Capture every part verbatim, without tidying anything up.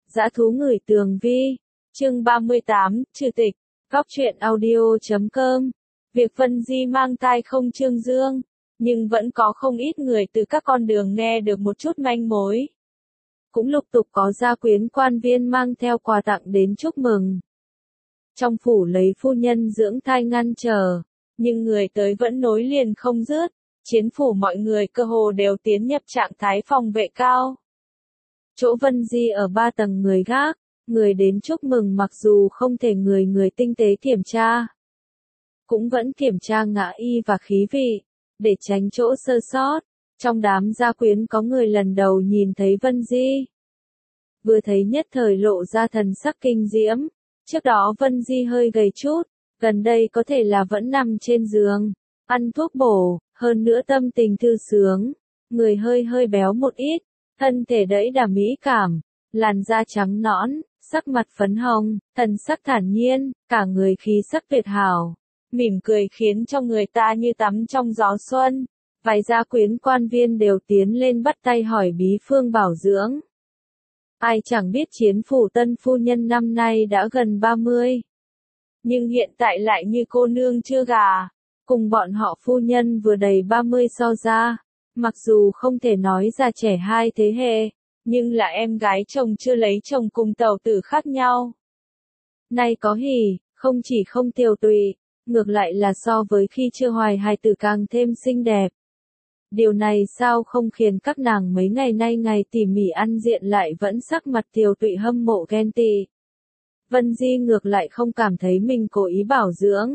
Dã thú ngửi tường vi. Chương ba mươi tám, Trừ tịch. Góc truyện audio chấm com. Việc Vân Di mang thai không trương dương, nhưng vẫn có không ít người từ các con đường nghe được một chút manh mối. Cũng lục tục có gia quyến quan viên mang theo quà tặng đến chúc mừng. Trong phủ lấy phu nhân dưỡng thai ngăn trở, nhưng người tới vẫn nối liền không dứt. Chiến phủ mọi người cơ hồ đều tiến nhập trạng thái phòng vệ cao. Chỗ Vân Di ở ba tầng người gác, người đến chúc mừng mặc dù không thể người người tinh tế kiểm tra, cũng vẫn kiểm tra ngã y và khí vị, để tránh chỗ sơ sót. Trong đám gia quyến có người lần đầu nhìn thấy Vân Di. Vừa thấy nhất thời lộ ra thần sắc kinh diễm. Trước đó Vân Di hơi gầy chút, gần đây có thể là vẫn nằm trên giường, ăn thuốc bổ, hơn nữa tâm tình thư sướng, người hơi hơi béo một ít, thân thể đẫy đà mỹ cảm, làn da trắng nõn, sắc mặt phấn hồng, thần sắc thản nhiên, cả người khí sắc tuyệt hảo, mỉm cười khiến cho người ta như tắm trong gió xuân. Vài gia quyến quan viên đều tiến lên bắt tay hỏi bí phương bảo dưỡng. Ai chẳng biết chiến phủ tân phu nhân năm nay đã gần ba mươi. Nhưng hiện tại lại như cô nương chưa gà. Cùng bọn họ phu nhân vừa đầy ba mươi so ra. Mặc dù không thể nói già trẻ hai thế hệ, nhưng là em gái chồng chưa lấy chồng cùng tẩu tử khác nhau. Nay có hỉ, không chỉ không tiều tụy, ngược lại là so với khi chưa hoài hài tử càng thêm xinh đẹp. Điều này sao không khiến các nàng mấy ngày nay ngày tỉ mỉ ăn diện lại vẫn sắc mặt tiều tụy hâm mộ ghen tị. Vân Di ngược lại không cảm thấy mình cố ý bảo dưỡng.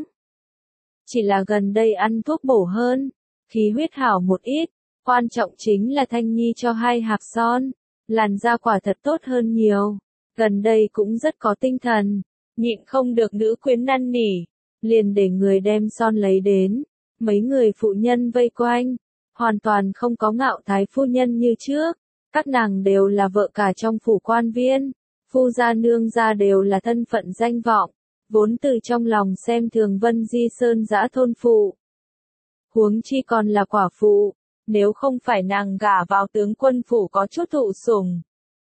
Chỉ là gần đây ăn thuốc bổ hơn, khí huyết hảo một ít, quan trọng chính là Thanh Nhi cho hai hạt son, làn da quả thật tốt hơn nhiều, gần đây cũng rất có tinh thần, nhịn không được nữ quyến năn nỉ, liền để người đem son lấy đến, mấy người phụ nhân vây quanh. Hoàn toàn không có ngạo thái phu nhân như trước, các nàng đều là vợ cả trong phủ quan viên, phu gia nương gia đều là thân phận danh vọng, vốn từ trong lòng xem thường Vân Di sơn dã thôn phụ. Huống chi còn là quả phụ, nếu không phải nàng gả vào tướng quân phủ có chút thụ sủng.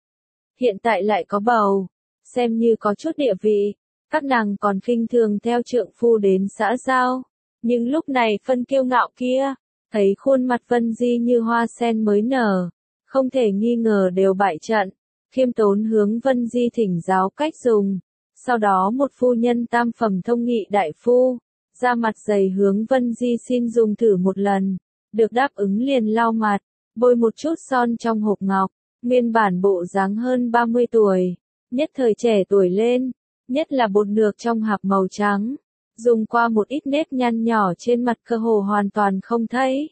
Hiện tại lại có bầu, xem như có chút địa vị, các nàng còn khinh thường theo trượng phu đến xã giao, nhưng lúc này phân kiêu ngạo kia. Thấy khuôn mặt Vân Di như hoa sen mới nở, không thể nghi ngờ đều bại trận, khiêm tốn hướng Vân Di thỉnh giáo cách dùng. Sau đó một phu nhân tam phẩm thông nghị đại phu, ra mặt dày hướng Vân Di xin dùng thử một lần, được đáp ứng liền lau mặt, bôi một chút son trong hộp ngọc, nguyên bản bộ dáng hơn ba mươi tuổi, nhất thời trẻ tuổi lên, nhất là bột nược trong hạt màu trắng. Dùng qua một ít nếp nhăn nhỏ trên mặt cơ hồ hoàn toàn không thấy.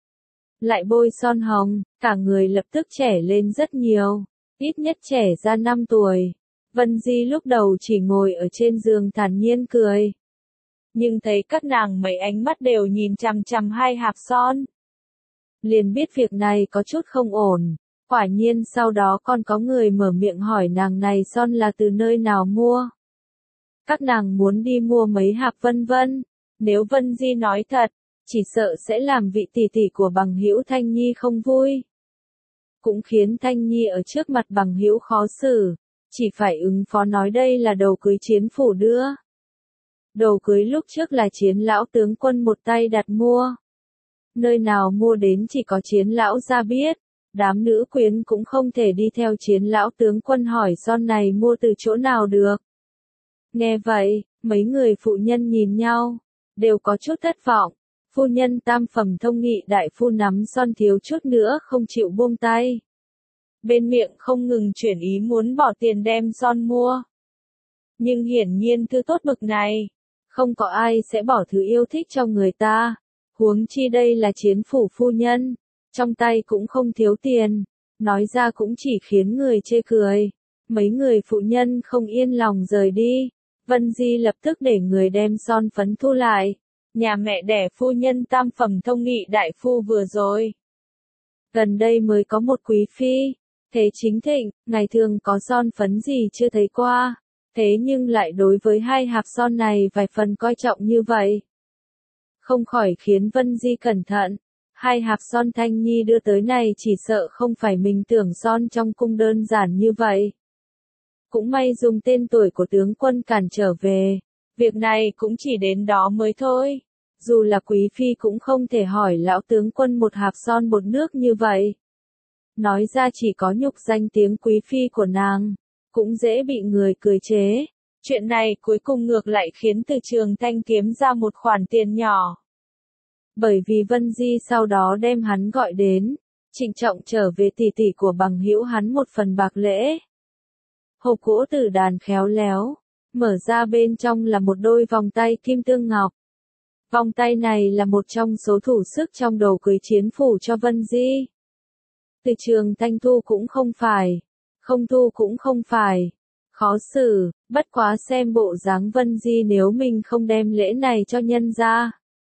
Lại bôi son hồng, cả người lập tức trẻ lên rất nhiều, ít nhất trẻ ra năm tuổi. Vân Di lúc đầu chỉ ngồi ở trên giường thản nhiên cười. Nhưng thấy các nàng mấy ánh mắt đều nhìn chằm chằm hai hạt son. Liền biết việc này có chút không ổn, quả nhiên sau đó còn có người mở miệng hỏi nàng này son là từ nơi nào mua. Các nàng muốn đi mua mấy hạt vân vân, nếu Vân Di nói thật, chỉ sợ sẽ làm vị tỷ tỷ của bằng hữu Thanh Nhi không vui. Cũng khiến Thanh Nhi ở trước mặt bằng hữu khó xử, chỉ phải ứng phó nói đây là đồ cưới chiến phủ đưa. Đồ cưới lúc trước là chiến lão tướng quân một tay đặt mua. Nơi nào mua đến chỉ có chiến lão ra biết, đám nữ quyến cũng không thể đi theo chiến lão tướng quân hỏi son này mua từ chỗ nào được. Nghe vậy, mấy người phụ nhân nhìn nhau, đều có chút thất vọng. Phu nhân tam phẩm thông nghị đại phu nắm son thiếu chút nữa không chịu buông tay. Bên miệng không ngừng chuyển ý muốn bỏ tiền đem son mua. Nhưng hiển nhiên thứ tốt bực này, không có ai sẽ bỏ thứ yêu thích cho người ta. Huống chi đây là chiến phủ phu nhân, trong tay cũng không thiếu tiền, nói ra cũng chỉ khiến người chê cười. Mấy người phụ nhân không yên lòng rời đi. Vân Di lập tức để người đem son phấn thu lại. Nhà mẹ đẻ phu nhân tam phẩm thông nghị đại phu vừa rồi. Gần đây mới có một quý phi, thế chính thịnh, ngày thường có son phấn gì chưa thấy qua, thế nhưng lại đối với hai hạt son này vài phần coi trọng như vậy. Không khỏi khiến Vân Di cẩn thận, hai hạt son Thanh Nhi đưa tới này chỉ sợ không phải mình tưởng son trong cung đơn giản như vậy. Cũng may dùng tên tuổi của tướng quân cản trở về. Việc này cũng chỉ đến đó mới thôi. Dù là quý phi cũng không thể hỏi lão tướng quân một hạt son bột nước như vậy. Nói ra chỉ có nhục danh tiếng quý phi của nàng, cũng dễ bị người cười chế. Chuyện này cuối cùng ngược lại khiến Từ Trường Thanh kiếm ra một khoản tiền nhỏ. Bởi vì Vân Di sau đó đem hắn gọi đến, trịnh trọng trở về tỷ tỷ của bằng hữu hắn một phần bạc lễ. Hộp gỗ tử đàn khéo léo, mở ra bên trong là một đôi vòng tay kim tương ngọc. Vòng tay này là một trong số thủ sức trong đồ cưới chiến phủ cho Vân Di. Từ Trường Thanh thu cũng không phải, không thu cũng không phải. Khó xử, bất quá xem bộ dáng Vân Di nếu mình không đem lễ này cho nhân ra.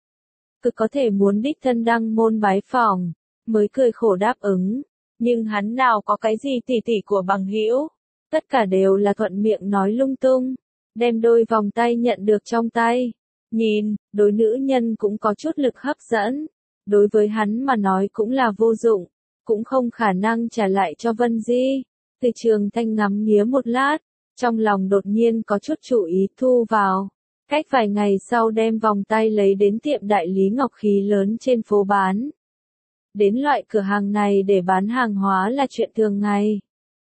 Cực có thể muốn đích thân đăng môn bái phỏng, mới cười khổ đáp ứng. Nhưng hắn nào có cái gì tỷ tỷ của bằng hữu, tất cả đều là thuận miệng nói lung tung. Đem đôi vòng tay nhận được trong tay. Nhìn, đối nữ nhân cũng có chút lực hấp dẫn. Đối với hắn mà nói cũng là vô dụng, cũng không khả năng trả lại cho Vân Di. Từ Trường Thanh ngắm nghía một lát, trong lòng đột nhiên có chút chủ ý thu vào. Cách vài ngày sau đem vòng tay lấy đến tiệm đại lý ngọc khí lớn trên phố bán. Đến loại cửa hàng này để bán hàng hóa là chuyện thường ngày.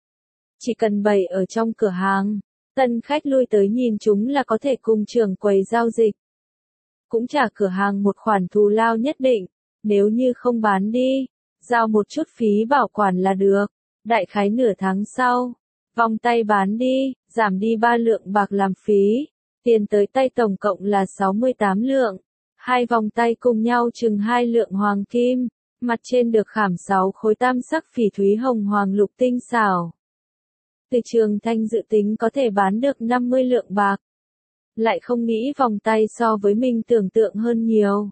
Chỉ cần bày ở trong cửa hàng, tân khách lui tới nhìn chúng là có thể cùng trưởng quầy giao dịch. Cũng trả cửa hàng một khoản thù lao nhất định, nếu như không bán đi, giao một chút phí bảo quản là được. Đại khái nửa tháng sau, vòng tay bán đi, giảm đi ba lượng bạc làm phí, tiền tới tay tổng cộng là sáu mươi tám lượng. Hai vòng tay cùng nhau chừng hai lượng hoàng kim, mặt trên được khảm sáu khối tam sắc phỉ thúy hồng hoàng lục tinh xảo. Từ Trường Thanh dự tính có thể bán được năm mươi lượng bạc. Lại không nghĩ vòng tay so với mình tưởng tượng hơn nhiều.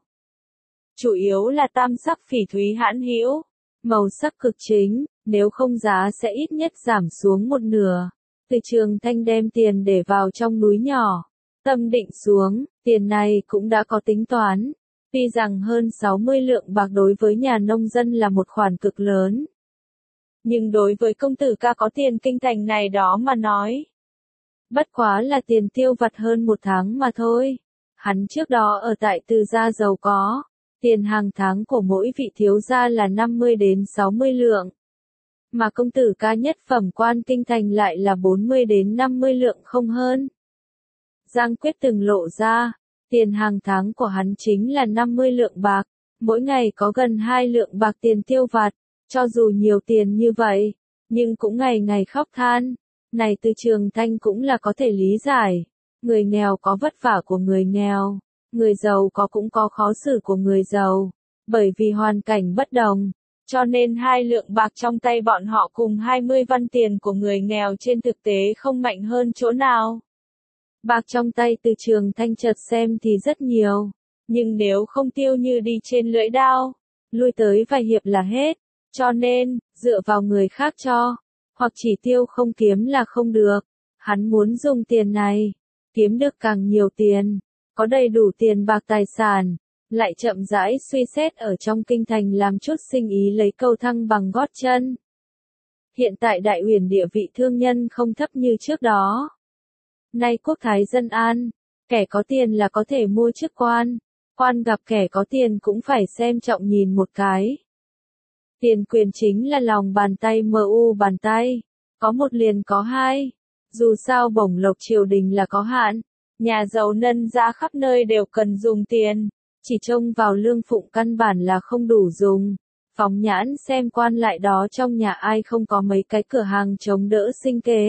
Chủ yếu là tam sắc phỉ thúy hãn hữu, màu sắc cực chính, nếu không giá sẽ ít nhất giảm xuống một nửa. Từ Trường Thanh đem tiền để vào trong núi nhỏ, tâm định xuống, tiền này cũng đã có tính toán. Tuy rằng hơn sáu mươi lượng bạc đối với nhà nông dân là một khoản cực lớn. Nhưng đối với công tử ca có tiền kinh thành này đó mà nói. Bất quá là tiền tiêu vặt hơn một tháng mà thôi. Hắn trước đó ở tại Từ gia giàu có, tiền hàng tháng của mỗi vị thiếu gia là năm mươi đến sáu mươi lượng. Mà công tử ca nhất phẩm quan kinh thành lại là bốn mươi đến năm mươi lượng không hơn. Giang Quyết từng lộ ra, tiền hàng tháng của hắn chính là năm mươi lượng bạc, mỗi ngày có gần hai lượng bạc tiền tiêu vặt, cho dù nhiều tiền như vậy, nhưng cũng ngày ngày khóc than. Này Từ Trường Thanh cũng là có thể lý giải, người nghèo có vất vả của người nghèo, người giàu có cũng có khó xử của người giàu, bởi vì hoàn cảnh bất đồng, cho nên hai lượng bạc trong tay bọn họ cùng hai mươi văn tiền của người nghèo trên thực tế không mạnh hơn chỗ nào. Bạc trong tay Từ Trường Thanh chợt xem thì rất nhiều, nhưng nếu không tiêu như đi trên lưỡi dao, lui tới vài hiệp là hết, cho nên, dựa vào người khác cho, hoặc chỉ tiêu không kiếm là không được. Hắn muốn dùng tiền này, kiếm được càng nhiều tiền, có đầy đủ tiền bạc tài sản, lại chậm rãi suy xét ở trong kinh thành làm chút sinh ý lấy cầu thăng bằng gót chân. Hiện tại Đại Uyển địa vị thương nhân không thấp như trước đó. Nay quốc thái dân an, kẻ có tiền là có thể mua chức quan, quan gặp kẻ có tiền cũng phải xem trọng nhìn một cái. Tiền quyền chính là lòng bàn tay mờ u bàn tay, có một liền có hai, dù sao bổng lộc triều đình là có hạn, nhà giàu nân gia khắp nơi đều cần dùng tiền, chỉ trông vào lương phụng căn bản là không đủ dùng. Phóng nhãn xem quan lại đó trong nhà ai không có mấy cái cửa hàng chống đỡ sinh kế.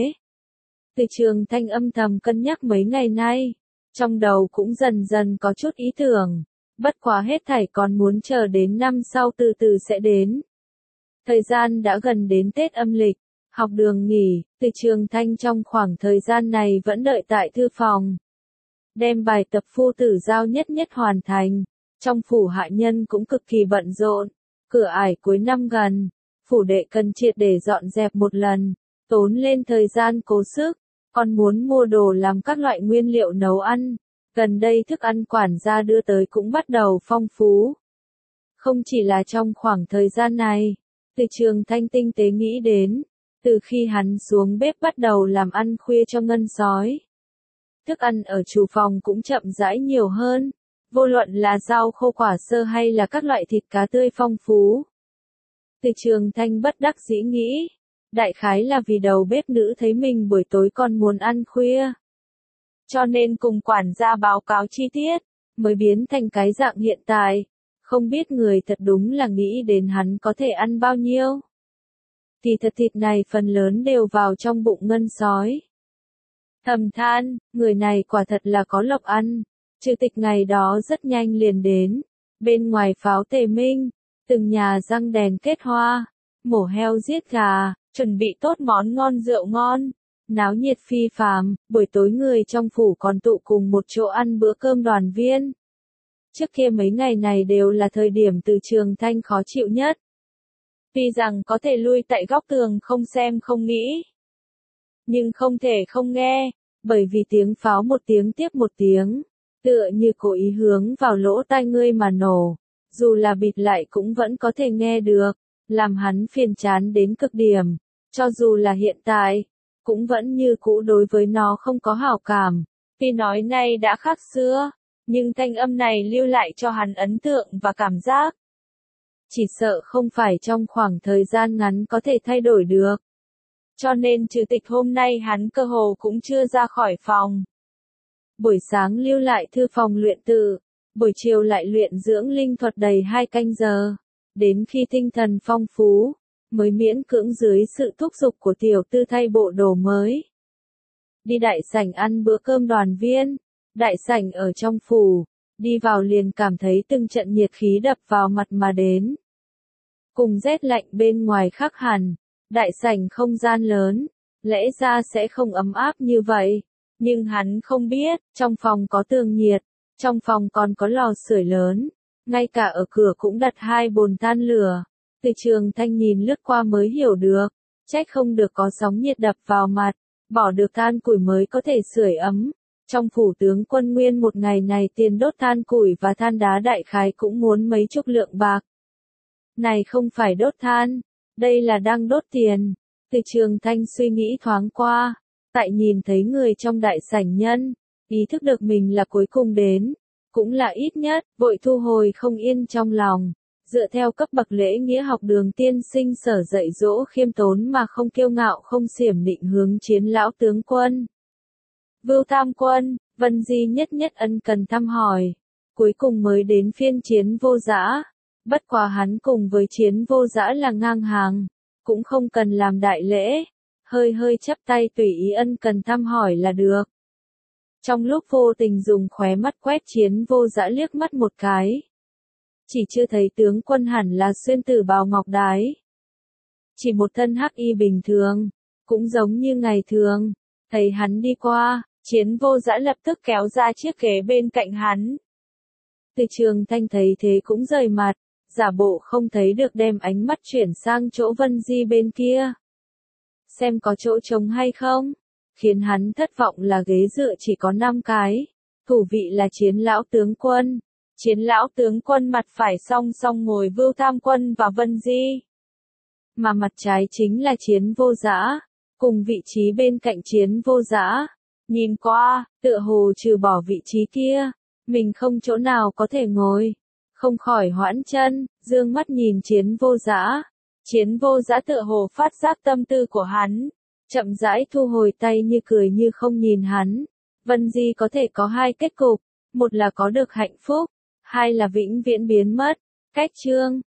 Từ Trường Thanh âm thầm cân nhắc mấy ngày nay, trong đầu cũng dần dần có chút ý tưởng, bất quá hết thảy còn muốn chờ đến năm sau từ từ sẽ đến. Thời gian đã gần đến Tết âm lịch, học đường nghỉ, Từ Trường Thanh trong khoảng thời gian này vẫn đợi tại thư phòng. Đem bài tập phu tử giao nhất nhất hoàn thành, trong phủ hạ nhân cũng cực kỳ bận rộn, cửa ải cuối năm gần, phủ đệ cần triệt để dọn dẹp một lần, tốn lên thời gian cố sức, còn muốn mua đồ làm các loại nguyên liệu nấu ăn, gần đây thức ăn quản gia đưa tới cũng bắt đầu phong phú. Không chỉ là trong khoảng thời gian này, Từ Trường Thanh tinh tế nghĩ đến, Từ khi hắn xuống bếp bắt đầu làm ăn khuya cho ngân sói, thức ăn ở chủ phòng cũng chậm rãi nhiều hơn, vô luận là rau khô quả sơ hay là các loại thịt cá tươi phong phú. Từ Trường Thanh bất đắc dĩ nghĩ, đại khái là vì đầu bếp nữ thấy mình buổi tối còn muốn ăn khuya, cho nên cùng quản gia báo cáo chi tiết, mới biến thành cái dạng hiện tại, không biết người thật đúng là nghĩ đến hắn có thể ăn bao nhiêu. Thì thật thịt này phần lớn đều vào trong bụng ngân sói. Thầm than, người này quả thật là có lộc ăn. Trừ tịch ngày đó rất nhanh liền đến, bên ngoài pháo tề minh, từng nhà răng đèn kết hoa, mổ heo giết gà, chuẩn bị tốt món ngon rượu ngon, náo nhiệt phi phàm. Buổi tối người trong phủ còn tụ cùng một chỗ ăn bữa cơm đoàn viên. Trước kia mấy ngày này đều là thời điểm Từ Trường Thanh khó chịu nhất. Tuy rằng có thể lui tại góc tường không xem không nghĩ, nhưng không thể không nghe, bởi vì tiếng pháo một tiếng tiếp một tiếng, tựa như cố ý hướng vào lỗ tai ngươi mà nổ, dù là bịt lại cũng vẫn có thể nghe được, làm hắn phiền chán đến cực điểm, cho dù là hiện tại, cũng vẫn như cũ đối với nó không có hảo cảm. Tuy nói nay đã khác xưa, nhưng thanh âm này lưu lại cho hắn ấn tượng và cảm giác, chỉ sợ không phải trong khoảng thời gian ngắn có thể thay đổi được. Cho nên trừ tịch hôm nay hắn cơ hồ cũng chưa ra khỏi phòng. Buổi sáng lưu lại thư phòng luyện tự, buổi chiều lại luyện dưỡng linh thuật đầy hai canh giờ, đến khi tinh thần phong phú, mới miễn cưỡng dưới sự thúc giục của tiểu tư thay bộ đồ mới. Đi đại sảnh ăn bữa cơm đoàn viên, đại sảnh ở trong phủ, đi vào liền cảm thấy từng trận nhiệt khí đập vào mặt mà đến. Cùng rét lạnh bên ngoài khác hẳn, đại sảnh không gian lớn, lẽ ra sẽ không ấm áp như vậy, nhưng hắn không biết, trong phòng có tường nhiệt, trong phòng còn có lò sưởi lớn, ngay cả ở cửa cũng đặt hai bồn than lửa. Từ Trường Thanh nhìn lướt qua mới hiểu được, trách không được có sóng nhiệt đập vào mặt, bỏ được than củi mới có thể sưởi ấm. Trong phủ tướng quân nguyên một ngày này tiền đốt than củi và than đá đại khái cũng muốn mấy chục lượng bạc. Này không phải đốt than, đây là đang đốt tiền. Từ Trường Thanh suy nghĩ thoáng qua, tại nhìn thấy người trong đại sảnh nhân, ý thức được mình là cuối cùng đến, cũng là ít nhất, vội thu hồi không yên trong lòng. Dựa theo cấp bậc lễ nghĩa học đường tiên sinh sở dạy dỗ khiêm tốn mà không kiêu ngạo không xiểm định hướng chiến lão tướng quân. Vưu Tam Quân, Vân Di nhất nhất ân cần thăm hỏi, cuối cùng mới đến phiên Chiến Vô Dã. Bất quá hắn cùng với Chiến Vô Dã là ngang hàng, cũng không cần làm đại lễ, hơi hơi chắp tay tùy ý ân cần thăm hỏi là được. Trong lúc vô tình dùng khóe mắt quét Chiến Vô Dã liếc mắt một cái, chỉ chưa thấy tướng quân hẳn là xuyên tử bào ngọc đái, chỉ một thân hắc y bình thường, cũng giống như ngày thường. Thấy hắn đi qua, Chiến Vô Dã lập tức kéo ra chiếc ghế bên cạnh hắn. Từ Trường Thanh thấy thế cũng rời mặt, giả bộ không thấy được đem ánh mắt chuyển sang chỗ Vân Di bên kia. Xem có chỗ trống hay không, khiến hắn thất vọng là ghế dựa chỉ có năm cái, thủ vị là Chiến lão tướng quân. Chiến lão tướng quân mặt phải song song ngồi Vưu Tam Quân và Vân Di, mà mặt trái chính là Chiến Vô Dã, cùng vị trí bên cạnh Chiến Vô Dã. Nhìn qua, tựa hồ trừ bỏ vị trí kia, mình không chỗ nào có thể ngồi, không khỏi hoãn chân, dương mắt nhìn Chiến Vô Dã. Chiến Vô Dã tựa hồ phát giác tâm tư của hắn, chậm rãi thu hồi tay như cười như không nhìn hắn. Vân Di có thể có hai kết cục, một là có được hạnh phúc, hai là vĩnh viễn biến mất. Cách chương